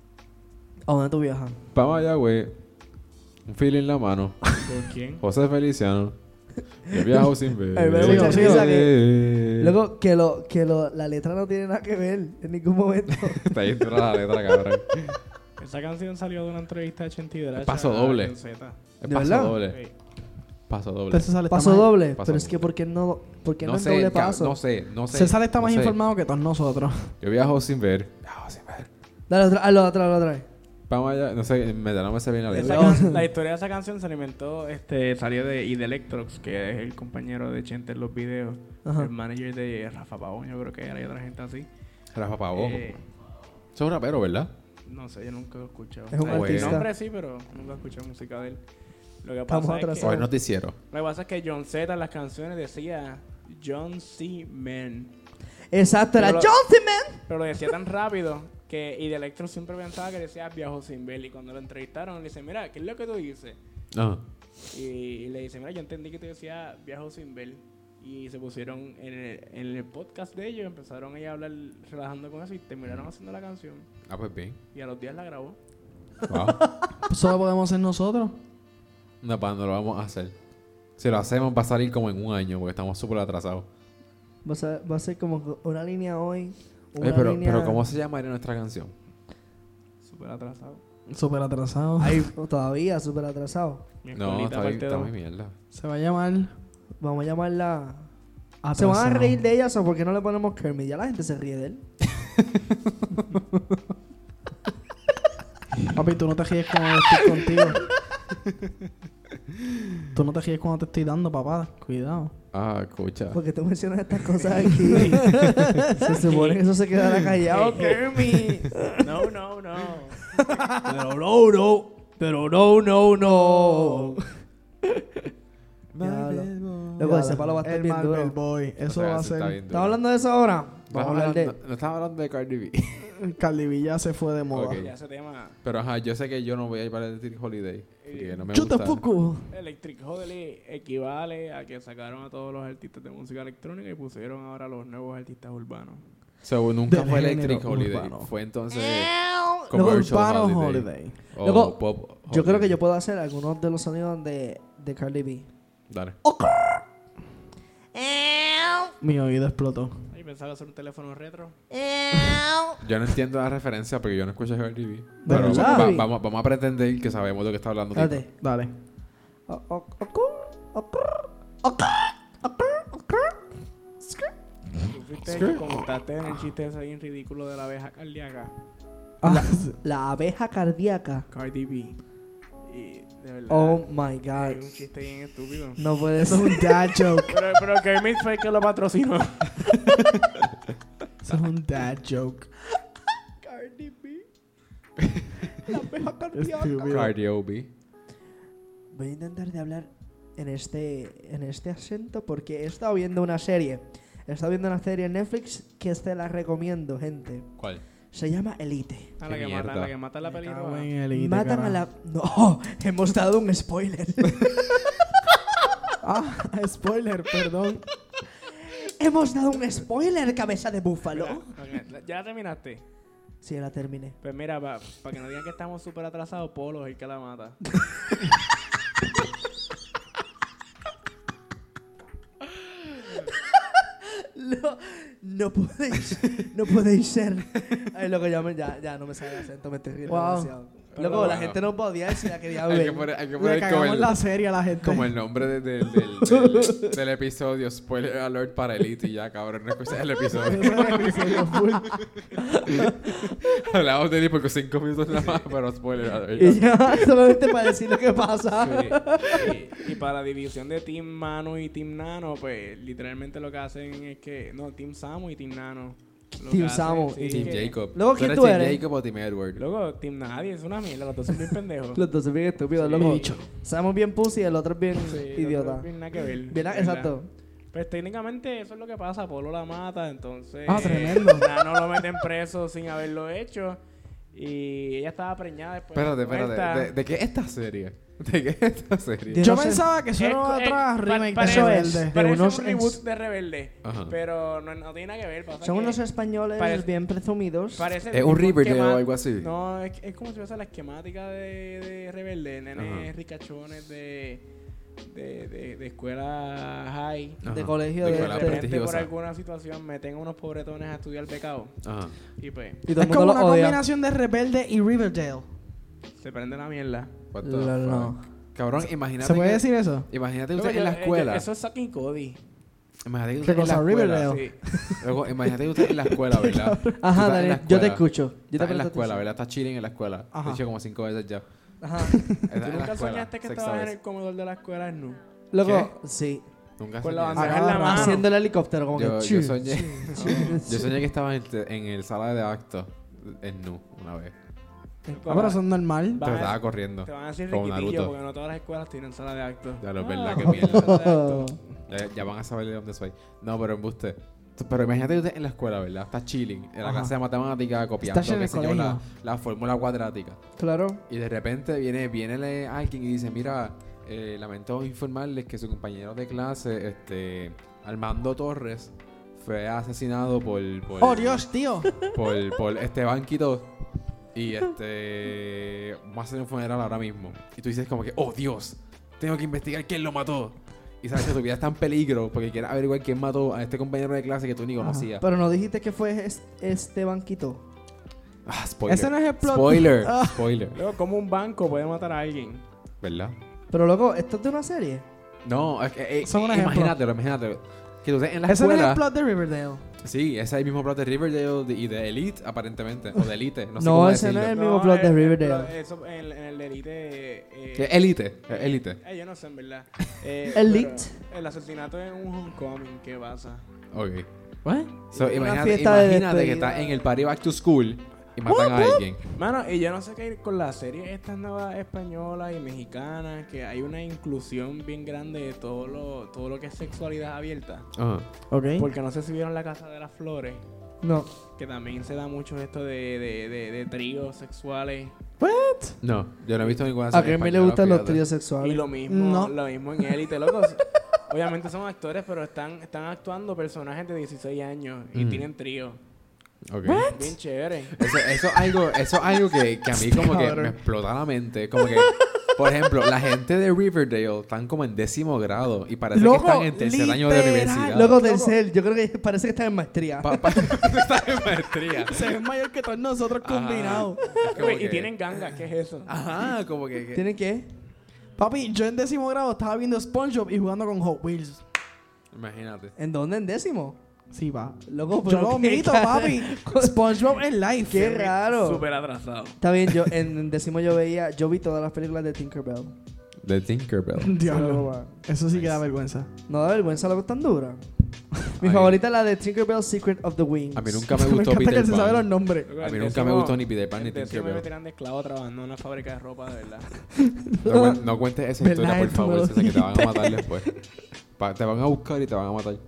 ¿A dónde tú viajas? Pa' Mayagüez. Un feel en la mano. ¿Con quién? José Feliciano. Yo viajo sin ver. Ay, me da mucha risa que... Luego, que, lo, que lo, la letra no tiene nada que ver en ningún momento. Está ahí dentro la letra, cabrón. Esa canción salió de una entrevista de Chenti Dracha Paso doble. en Z. Es ¿De paso verdad? doble. Sí. Paso doble. Entonces César está Paso más- doble. Paso Pero es que, doble. ¿por qué no, por qué no, No en sé, doble ca- paso? no sé, no sé. César está no más sé. informado que todos nosotros. Yo viajo sin ver. Viajo sin ver. Dale, otra, hazlo otra, hazlo otra vez. Vamos allá. No sé, me da no me sé bien la Esa letra. can- la historia de esa canción se alimentó, este, salió de Id Electrox, que es el compañero de Chente en los videos, Ajá. el manager de Rafa Pavón, yo creo que era y otra gente así. Rafa Pavón. Eh, Eso es un rapero, ¿verdad? No sé, yo nunca lo he escuchado. Es un El artista. nombre sí, pero nunca he escuchado música de él. Lo que Estamos pasa es que, atrasados. Hoy noticiero. lo que pasa es que John Z en las canciones decía John C. Man. Exacto, era Pero lo- John C. Man. Pero lo decía tan rápido que y de Electro siempre pensaba que decía viajo sin ver. Y cuando lo entrevistaron, le dice, mira, ¿qué es lo que tú dices? Ajá. Y, y le dice, mira, yo entendí que tú decías viajo sin ver. Y se pusieron en el, en el podcast de ellos, empezaron ellos a hablar relajando con eso y terminaron haciendo la canción. Ah, pues bien. Y a los días la grabó. Wow. Eso lo podemos hacer nosotros. No, pa, no lo vamos a hacer. Si lo hacemos va a salir como en un año porque estamos súper atrasados. Va a, ser, va a ser como una línea hoy. Una Oye, pero, línea... pero ¿cómo se llamaría nuestra canción? Súper atrasado. Súper atrasado. Ay, todavía súper atrasado. Mi No, escuelita está bien, parte está dos. muy mierda. Se va a llamar Vamos a llamarla... ¿Se Atrasado. van a reír de ella o por qué no le ponemos Kermit? Ya la gente se ríe de él. Papi, tú no te ríes cuando estoy contigo. Tú no te ríes cuando te estoy dando, papá. Cuidado. Ah, escucha. Porque tú mencionas estas cosas aquí. Se supone que eso se quedará callado, Kermit. No, no, no. Pero no, no. Pero no, no, no. Diablo. Loco, ese palo va a estar El bien Marvel duro. Boy. Eso O sea, va a eso está ser... bien duro. ¿Estamos hablando de eso ahora? Vamos a Estamos hablar de... hablando- No estamos hablando de Cardi B. Cardi B ya se fue de moda. Ok. Ya ese tema, Pero ajá, yo sé que yo no voy a ir para el Electric Holiday. Porque no me Yo gusta. tampoco. Electric Holiday equivale a que sacaron a todos los artistas de música electrónica y pusieron ahora a los nuevos artistas urbanos. So, nunca Del fue género Electric Holiday. urbano. Fue entonces Los Commercial urbanos Holiday. holiday. O Loco, Pop Yo Holiday. creo que yo puedo hacer algunos de los sonidos de, de Cardi B. Dale. Mi oído explotó. Ay, pensaba hacer un teléfono retro. Yo no entiendo la referencia porque yo no escucho Cardi B. ¿De Pero verdad? va- vamos, vamos a pretender que sabemos de lo que está hablando. Tito. Espérate. Dale. O- o- ocur, ocur, ocur, ocur, ocur. Tú fuiste el que contaste en el chiste ese bien ridículo de la abeja cardíaca. Ah, La abeja cardíaca. Cardi B. Y de verdad. Oh my Es god. un chiste bien estúpido. No puede eso es ser. un dad joke. Pero, pero Kermit fue el que lo patrocinó. Eso es un dad joke. Cardi B. Estúpido. Cardio B. Voy a intentar de hablar en este, en este acento porque he estado viendo una serie. He estado viendo una serie en Netflix que se la recomiendo, gente. ¿Cuál? Se llama Elite. A la Qué que mata, mierda. la que mata la Me cago pelirroja. en el ite, Matan a carajo. la... No, hemos dado un spoiler. Ah, spoiler, perdón. Hemos dado un spoiler, cabeza de búfalo. Mira, ok, ¿ya la terminaste? Sí, la terminé. Pues mira, para que no digan que estamos súper atrasados, Polo es el que la mata. No, no podéis, no podéis ser. Ay, loco, ya, me- ya, ya no me sale el acento, me estoy riendo Wow. demasiado. Pero Loco, la bueno. gente no podía si la quería Hay que ver. poner, hay que Le poner como, cagamos el, la serie a la gente. como el nombre de- de- del, del, del episodio. Spoiler alert para Elite y ya, cabrón. No escuchas el episodio. Ese es el episodio full. Hablamos de él por cinco minutos nada más, pero spoiler alert. Y ya, solamente para decir lo que pasa. Sí. Y, y para la división de Team Manu y Team Nano, pues literalmente lo que hacen es que... No, Team Samu y Team Nano. Lo Team que hacen, Samu sí, y Team que- Jacob. Luego, ¿Tú ¿quién eres tú Team eres? Jacob o Team Edward? Luego, Team Nadie, es una mierda, los dos son bien pendejos. Los dos son bien estúpidos, Sí. loco. Bicho. Sabemos bien pussy y el otro es bien Sí, los idiota. dos bien nada que ver. Bien, ¿verdad? exacto. Pues técnicamente eso es lo que pasa, Polo la mata, entonces... Ah, tremendo. Nano lo meten preso sin haberlo hecho. Y ella estaba preñada después. Espérate, de espérate. muerta. ¿De, de qué es esta serie? ¿De qué es esta serie? Yo Yo no sé. pensaba que eso Es- era es- otra pa- remake de parece- Rebelde. de Parece unos un reboot ens- de Rebelde. Ajá. Pero no, no tiene nada que ver. Pasa Son que unos españoles Parece- bien presumidos. parece ¿Es un tipo Riverdale esquema- o algo así? No, es, es como si fuese la esquemática de, de Rebelde. Nenes Ajá. ricachones de, de, de, de escuela high. Ajá. de colegio De de- De escuela de- repente por prestigiosa. alguna situación meten a unos pobretones a estudiar pecado. Ajá. Y pues Y todo Es el como mundo una lo odia. combinación de Rebelde y Riverdale. se prende la mierda. What the No, fuck? no. Cabrón, imagínate. ¿Se puede que- decir eso? Imagínate Luego, usted en la yo- eh, escuela. Eso es Saki Cody. Imagínate que ¿Qué usted en la cosa, escuela. Riverdale? Sí. Luego, imagínate que usted en la escuela, ¿verdad? Tú Ajá, estás en Daniel, la yo te escuela. escucho. Yo te Estás en la presto escuela, atención. ¿verdad? Estás chilling en la escuela. Ajá. Lo he dicho como cinco veces ya. Ajá. Estás en ¿Tú la nunca escuela, soñaste que sexta estabas en vez. el comedor de la escuela en nu? Loco, sí. Nunca Con soñé la eso. bandeja en la Agarra, mano. Haciendo el helicóptero, como Yo, que. yo chu, soñé. chu, chu. Yo soñé que estaba en, en el sala de actos en Nu una vez. Ah, pero eso es normal. Pero Van a- estaba corriendo. Te van a decir como riquitillo Naruto. porque no todas las escuelas tienen sala de actos. Ya lo es verdad Ah, que mierda. sala de actos. Ya, ya van a saber de dónde soy. No, pero embuste. Pero imagínate que usted en la escuela, ¿verdad? Está chilling. En la Ajá. clase de matemática, copiando, Estás en qué el sé yo, la, colegio. la fórmula cuadrática. Claro. Y de repente viene, viene le- alguien y dice, mira, eh, lamento informarles que su compañero de clase, este, Armando Torres, fue asesinado por, por, Oh, Dios, tío. por, por Esteban Quito. Y este, vamos a hacer un funeral ahora mismo. Y tú dices como que, oh Dios, tengo que investigar quién lo mató. Y sabes que tu vida está en peligro porque quieres averiguar quién mató a este compañero de clase que tú ni conocías. Pero no dijiste que fue es- este banquito. Ah, spoiler. Ese no es el plot. Spoiler, Ah. spoiler. Luego, como un banco puede matar a alguien. ¿Verdad? Pero loco, ¿esto es de una serie? No, es que, eh, Son un ejemplo. imagínatelo, imagínatelo. Que tú estés en la Ese no es escuela. el plot de Riverdale. Sí, ese es el mismo plot de Riverdale de- y de Elite, aparentemente. O de Elite, no sé No, cómo ese no decirlo. es el mismo plot de el- el Riverdale. plot- Eso en, en el Elite. Eh, Que Elite, es Elite. eh, yo no sé, en verdad. Eh, Elite. pero El asesinato es un homecoming. ¿Qué pasa? Ok. ¿What? So, Una imagínate, fiesta de imagínate que despedida. estás en el party back to school y matan a alguien. Mano, y yo no sé qué ir con las series estas nuevas españolas y mexicanas, que hay una inclusión bien grande de todo lo, todo lo que es sexualidad abierta. Ajá. Ok. Porque no sé si vieron La Casa de las Flores, No. que también se da mucho esto de, de, de, de tríos sexuales. No, yo no he visto ninguna A serie Kirby le española, gustan los fíjate. tríos Y sexuales. lo mismo, No. lo mismo en Élite, locos. Obviamente son actores, pero están, están actuando personajes de dieciséis años y Mm. tienen trío. Ok. Bien chévere. Eso, eso es algo, eso es algo que, que a mí como que me explota la mente. Como que, por ejemplo, la gente de Riverdale están como en décimo grado y parece Loco, que están en tercer año de literal. universidad. Loco, tercer, yo creo que parece que están en maestría. Pa- pa- están en maestría. Se ven mayor que todos nosotros Ajá. combinados. Es como Güey, que- y tienen gangas, ¿qué es eso? Ajá, como que... que- ¿Tienen qué? Papi, yo en décimo grado estaba viendo SpongeBob y jugando con Hot Wheels. Imagínate. ¿En dónde? ¿En décimo? Sí, va. Loco, Yo pero lo qué mito, cara- papi. SpongeBob en live. Qué raro. Súper atrasado. Está bien, yo en en décimo yo veía, yo vi todas las películas de Tinkerbell. The Tinkerbell. Diablo. Eso sí que da vergüenza. No da vergüenza, loco, es tan dura. Mi Ay. favorita es la de Tinkerbell Secret of the Wings. A mí nunca me Me gustó encanta que Peter se sabe los Pan. nombres. A mí nunca me gustó ni Peter Pan ni Tinkerbell. me tiran de esclavo trabajando en una fábrica de ropa, de verdad. No, cuen- no cuentes esa historia, ¿Verdad? por Tú favor, me lo César, que te van a matar después. Pa- te van a buscar y te van a matar.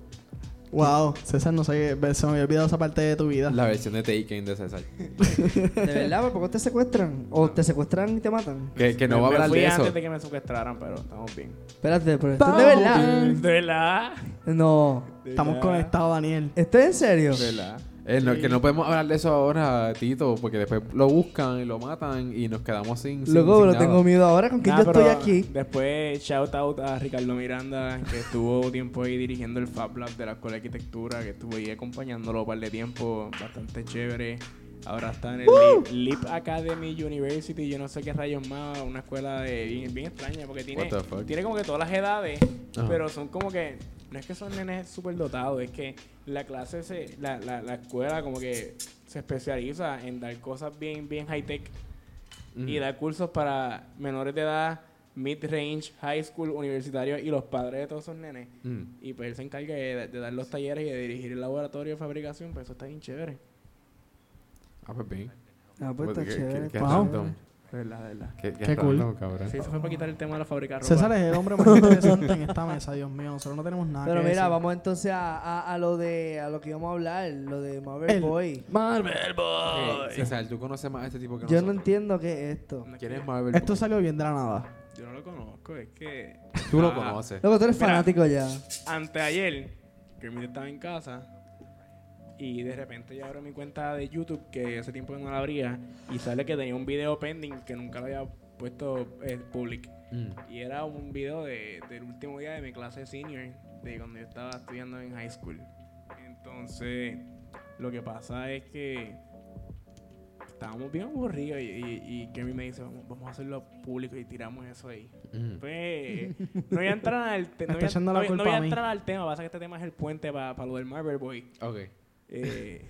Wow, César, no sé, se me había olvidado esa parte de tu vida. La versión de Taken de César. ¿De verdad? ¿Por qué te secuestran? ¿O te secuestran y te matan? Que, que no Me- va a me hablar fui de eso. antes de que me secuestraran, pero estamos bien. Espérate, pero esto es de verdad. ¿De verdad? No. ¿De Estamos verdad? conectados, Daniel. ¿Esto es en serio? ¿De verdad? Eh, no, que no podemos hablar de eso ahora, Tito, porque después lo buscan y lo matan y nos quedamos sin. sin- Loco, sin pero nada. tengo miedo ahora con que Nah, yo estoy pero aquí. Después, shout out a Ricardo Miranda, que estuvo tiempo ahí dirigiendo el Fab Lab de la Escuela de Arquitectura, que estuvo ahí acompañándolo un par de tiempo, bastante chévere. Ahora está en el Leap, Leap Academy University, yo no sé qué rayos más, una escuela de, bien, bien extraña, porque tiene, What the fuck? tiene como que todas las edades, Ajá. pero son como que, no es que son nenes súper dotados, es que la clase, se, la, la, la escuela como que se especializa en dar cosas bien, bien high tech Ujú. y dar cursos para menores de edad, mid-range, high school, universitarios y los padres de todos esos nenes. Mm. Y pues él se encarga de, de dar los talleres y de dirigir el laboratorio de fabricación, pues eso está bien chévere. Ah, pues bien. Ah, pues está Qué- qué- chévere. qué Wow. random. Verdad, verdad. Qué, qué Qué cool. random, cabrón. Sí, eso fue para quitar el tema de la fábrica de ropa. César es el hombre más interesante en esta mesa, Dios mío. Nosotros no tenemos nada Pero que mira, decir. vamos entonces a, a, a lo de a lo que íbamos a hablar, lo de Marvel El- Boy. Marvel Ok, Boy. César, tú conoces más a este tipo que Yo no nosotros. entiendo qué es esto. No es ¿Quién que- es Marvel? Esto Boy? salió bien de la nada. Yo no lo conozco, es que... Tú lo Ah, conoces. Loco, tú eres Mira. fanático ya. Anteayer, Kermit estaba en casa y de repente yo abro mi cuenta de YouTube, que hace tiempo que no la abría, y sale que tenía un video pending que nunca lo había puesto eh, public. Mm. Y era un video de, del último día de mi clase senior, de cuando yo estaba estudiando en high school. Entonces, lo que pasa es que estábamos bien aburridos y, y, y Kermit me dice, vamos, vamos a hacerlo público y tiramos eso ahí. Mm. Pues, no voy a entrar al te- no Me voy a- está echando no la voy- no culpa voy a a mí. entrar al tema, pasa que este tema es el puente para lo del Marvel Boy. Ok. Eh,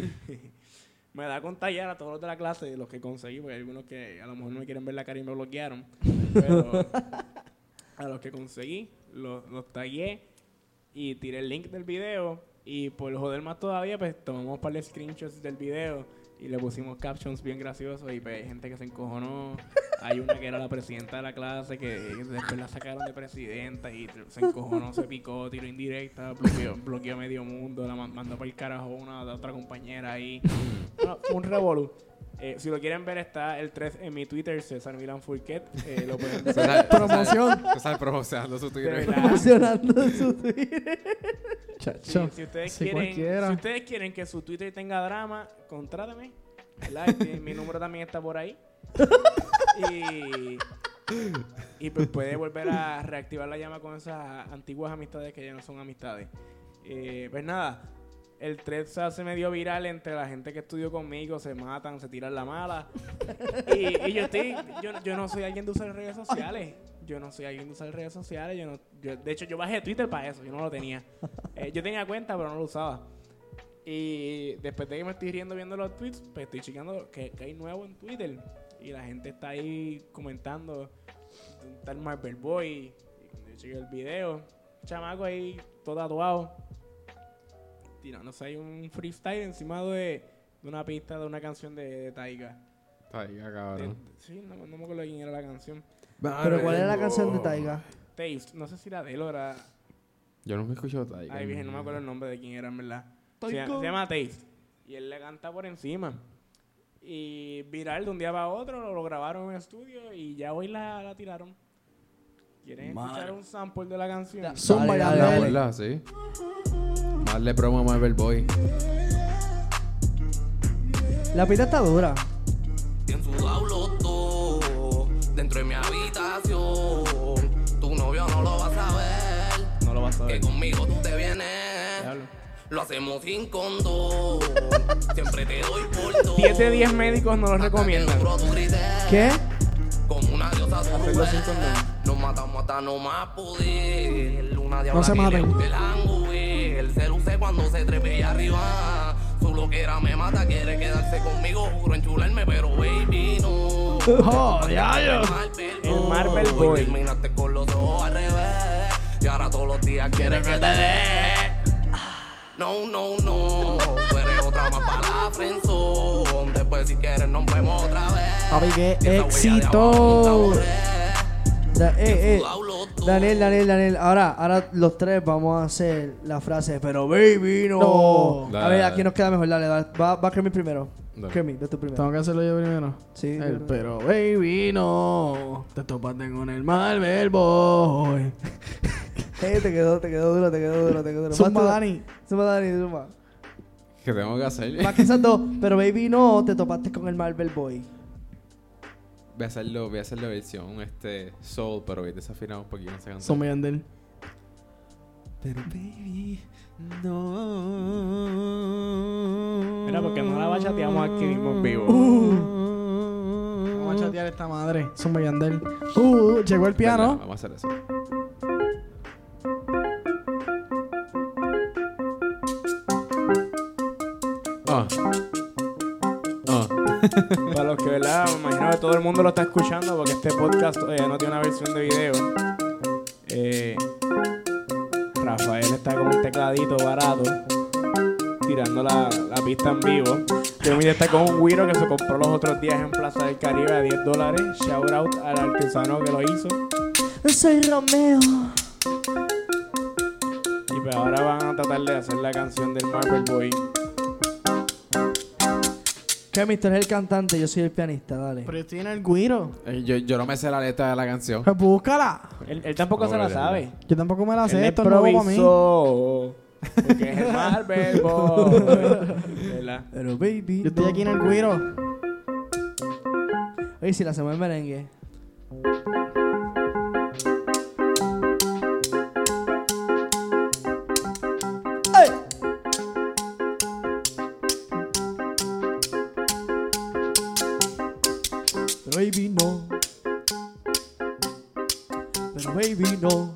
me da con tallar a todos los de la clase, los que conseguí, porque hay algunos que a lo mejor no me quieren ver la cara y me bloquearon. Pero a los que conseguí, los, los tagué y tiré el link del video. Y por joder más todavía, pues tomamos un par de screenshots del video Y le pusimos captions bien graciosos y pues, hay gente que se encojonó. Hay una que era la presidenta de la clase que después la sacaron de presidenta y se encojonó, se picó, tiró indirecta, bloqueó, bloqueó medio mundo, la mandó para el carajo una de otra compañera ahí. No, un revolú. Eh, si lo quieren ver, está el tres en mi Twitter, César Milán Fourquet. Eh, lo pueden ver. César- Promoción. César- César promocionando su De Twitter. verdad. Promocionando su Twitter. Sí, Chacho. si, ustedes si quieren, cualquiera. si ustedes quieren que su Twitter tenga drama, contrátame. ¿Verdad? Este, mi número también está por ahí. Y, y pues puede volver a reactivar la llama con esas antiguas amistades que ya no son amistades. Eh, pues nada, el thread se hace medio viral entre la gente que estudió conmigo, se matan, se tiran la mala. Y, y yo estoy, yo, yo no soy alguien de usar redes sociales. Yo no soy alguien de usar redes sociales. Yo no, yo, de hecho, yo bajé Twitter para eso, yo no lo tenía. Eh, yo tenía cuenta, pero no lo usaba. Y después de que me estoy riendo viendo los tweets, pues estoy chequeando que, que hay nuevo en Twitter. Y la gente está ahí comentando un tal Marvel Boy. Y cuando yo chequeo el video, un chamaco ahí todo tatuado, tirándose ahí un freestyle encima de, de una pista de una canción de, de Taiga. Taiga, De- cabrón. sí, no, no me acuerdo quién era la canción. Pero ¿cuál era la canción de Taiga? Taste, no sé si era de él o era... Yo no me escucho Taiga. Ay, virgen, no me acuerdo el nombre de quién era, en verdad. Se, llama- se llama Taste. Y él le canta por encima. Y viral de un día para otro, lo, lo grabaron en el estudio y ya hoy la, la tiraron. ¿Quieren escuchar un sample de la canción? Zumba, Dale, ya, dale, dale. dale. ¿Verdad? Sí. Darle promo a Marvel Boy. La pista está dura. Bien sudado los dos, dentro de mi habitación. Tu novio no lo va a saber, No lo vas a que ver. conmigo tú te vienes. Diablo. Lo hacemos sin condón, siempre te doy por dos. diez de diez médicos no lo Hasta que recomiendan. logro tu grites, ¿Qué? como una diosa tu Hacerlo sin mujer. condón. Nos matamos hasta no más poder. Una diabla No se que le maten. gusta el hangover. El se luce cuando se trepe ahí arriba. Su loquera me mata, quiere quedarse conmigo. Juro enchularme, pero baby no. Oh, diablo. El Marvel Boy. Terminaste con los ojos al revés. Y ahora todos los días quieres que te dé. No, no, no. Tú eres otra más para la friendzone. Después si quieres nos vemos otra vez. Papi, qué Y esa huella de éxito. abajo nunca borré. Da- eh, eh. Sudado los dos. Daniel, Daniel, Daniel. Ahora, ahora los tres vamos a hacer la frase, pero baby, no. No. A ver, Dale. aquí nos queda mejor. Dale, dale. Va, va Kermit primero. Dale. Kermit, de tu primero. Tengo que hacerlo yo primero. Sí. El, claro. pero baby, no. Te topaste con el Marvel Boy. Eh, te quedó, te quedó duro, te quedó duro, te quedó duro. Zumba, Vas tú. Dani. Zumba, Dani, zumba. ¿Qué tengo que hacer? Más que esas dos. Pero baby, no, te topaste con el Marvel Boy. Voy a hacerlo, voy a hacer la versión este soul, pero voy a desafinar un poquito esa canción. Zumba, Yandel. Pero baby, no. Mira, porque no la bachateamos aquí mismo en vivo. Vamos a chatear esta madre. Zumba, Yandel. Uh, llegó el Venga, piano. vamos a hacer eso. Ah. Ah. Para los que, ¿verdad? Me imagino que todo el mundo lo está escuchando porque este podcast todavía no tiene una versión de video. Eh, Rafael está con un tecladito barato tirando la, la pista en vivo. Kevin está con un güiro que se compró los otros días en Plaza del Caribe a diez dólares. Shout out al artesano que lo hizo. Soy Romeo. Y pues ahora van a tratar de hacer la canción del Marvel Boy. Kermit, tú eres el cantante, yo soy el pianista, dale. Pero yo estoy en el guiro. Eh, Yo, yo no me sé la letra de la canción. Pues búscala. Él, él tampoco No, se la verdad. sabe. Yo tampoco me la Él sé. Esto es nuevo para mí. improvisó. Porque es el Marvel Boy. ¿Verdad? Pero baby. Yo estoy aquí en el guiro. Oye, si la hacemos en merengue. ¡Ay! Pero baby no. Pero baby no.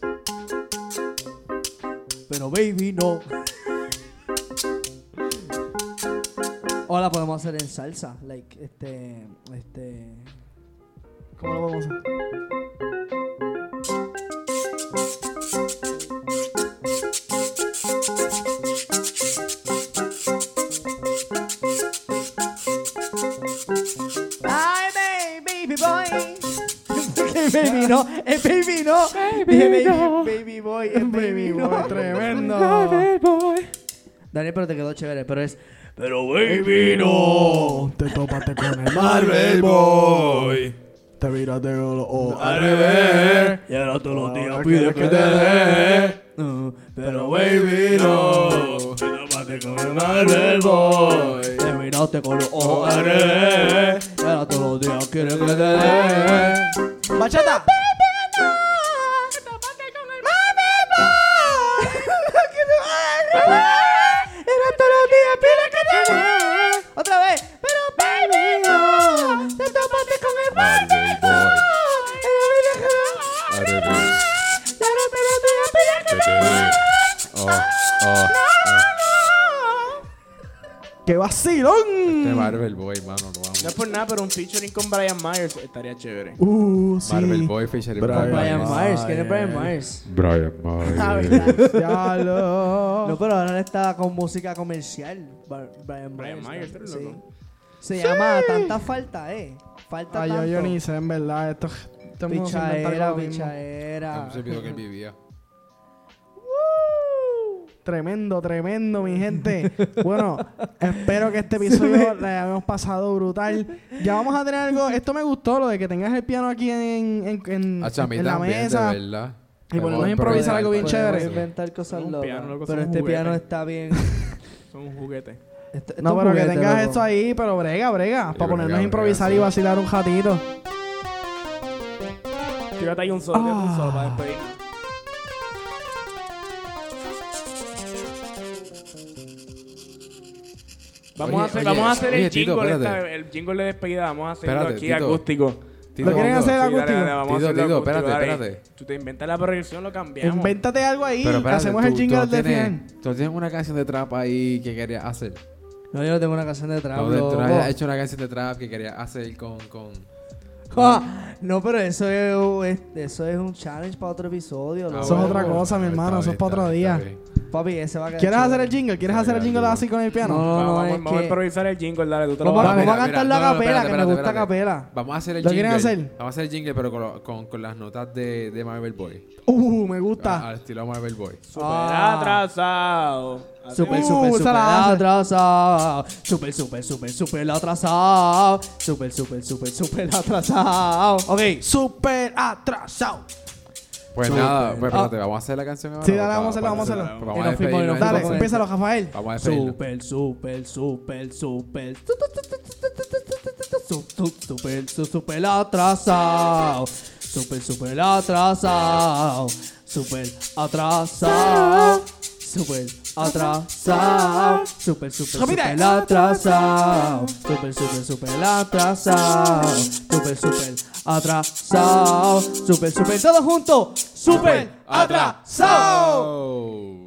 Pero baby no. O la podemos hacer en salsa, like, este, este... ¿Cómo lo vamos a hacer? baby boy. ¿Qué baby no? Es baby no. Dije baby, baby boy. Es baby no. Tremendo. Daniel, pero te quedó chévere. Pero es... Pero baby no, Te topaste con el Marvel Boy. Te miraste con los ojos Al revés, y ahora todos los días pides que te dé. Pero baby no, te topaste con el Marvel Boy. Te miraste con los ojos al revés, y ahora todos los días quieres que te dé. ¡Bachata! Otra vez. Pero baby no. Te topaste con el Marvel Boy. Al revés. Que te dé. Oh, oh, oh. ¡Qué vacilón! Este Marvel Boy, mano, lo No es amo. por nada, pero un featuring con Brian Myers estaría chévere. Uh, sí. Marvel Boy featuring Brian Brian Myers. Myers. ¿Quién es Brian Myers? Brian Ah, Myers. ¿verdad? Ya lo. No, pero ahora él está con música comercial. Bar- Brian, Brian Myers, ¿no? ¿tú eres Sí. loco? Se llama Tanta Falta, eh. Falta Ay, tanto. yo, yo ni sé, en verdad. Esto, esto mismo se inventa Pichaera, algo mismo. pichaera. No se olvidó que él vivía. Tremendo, tremendo, mi gente. Bueno, espero que este episodio le hayamos pasado brutal. Ya vamos a tener algo. Esto me gustó, lo de que tengas el piano aquí en, en, en, Hacho, a mí en la también, mesa. de verdad. Y volvemos a Podemos improvisar algo bien Podemos chévere. inventar cosas Un locas. piano, loco, pero son este juguetes. piano está bien. Son un juguete. Esto- esto No, es pero que juguete, tengas loco. esto ahí, pero brega, brega. Sí, para ponernos brega, a improvisar brega, y sí. vacilar un ratito. Tírate ahí un solo, tírate un solo para despedir. Vamos Oye, a hacer, oye, vamos a hacer oye, el Tito, jingle, espérate. esta- el jingle de despedida. Vamos a hacerlo Espérate, aquí Tito. acústico. Tito, ¿Lo quieren Tito, hacer Sí, dale, acústico? dale, vamos a Tito, hacerlo Tito, acústico, espérate, dale. espérate. Tú te inventas la progresión, lo cambiamos. Invéntate algo ahí. Pero espérate, hacemos tú- el tú jingle no del tienes- final. Tú tienes una canción de trap ahí que querías hacer. No, yo no tengo una canción de trap, No, tú loco. no habías hecho una canción de trap que querías hacer con... con... Ah, no, pero eso es, eso es un challenge para otro episodio. Ah, loco. Eso es bueno, otra cosa, mi está hermano, bien, eso es para está otro bien, día. está bien. Papi, ese va a quedar ¿Quieres hacer el chévere. jingle? ¿Quieres Sí, hacer el dale, jingle dale. así con el piano? No, no, vamos, no, vamos, es vamos a que- improvisar el jingle, dale, tú te lo Vamos, vas a- a Mira, vamos a mira, cantarlo a no, no, capela, espérate, que me espérate, gusta a espérate. capela. Vamos a hacer el ¿Lo jingle. quieren hacer? Vamos a hacer el jingle, pero con, lo- con, con las notas de, de Marvel Boy. Uh, me A- gusta. Al estilo Marvel Boy. Super Ah. atrasado. Super, Uh, super, esa super la hace. atrasado. Super, super, super, super atrasado. Super, super, super, super atrasado. Ok. Súper atrasado. Pues nada, pues espérate, vamos a hacer la canción ahora. Sí, dale, ¿o vamos a hacerlo, para- vamos a para- hacerlo. pues Vamos Y a nos fuimos, y nos despedirnos Dale, fuimos. entonces. empiézalo, Rafael. Vamos a despedirnos. Super, super, super, super. Super, super, super atrasado. Super, super atrasado. Super atrasado. Super atrasado. Super, super, super atrasado. Super, super, super atrasado. Super, super atrasado. Super, super, todos juntos. Super atrasado.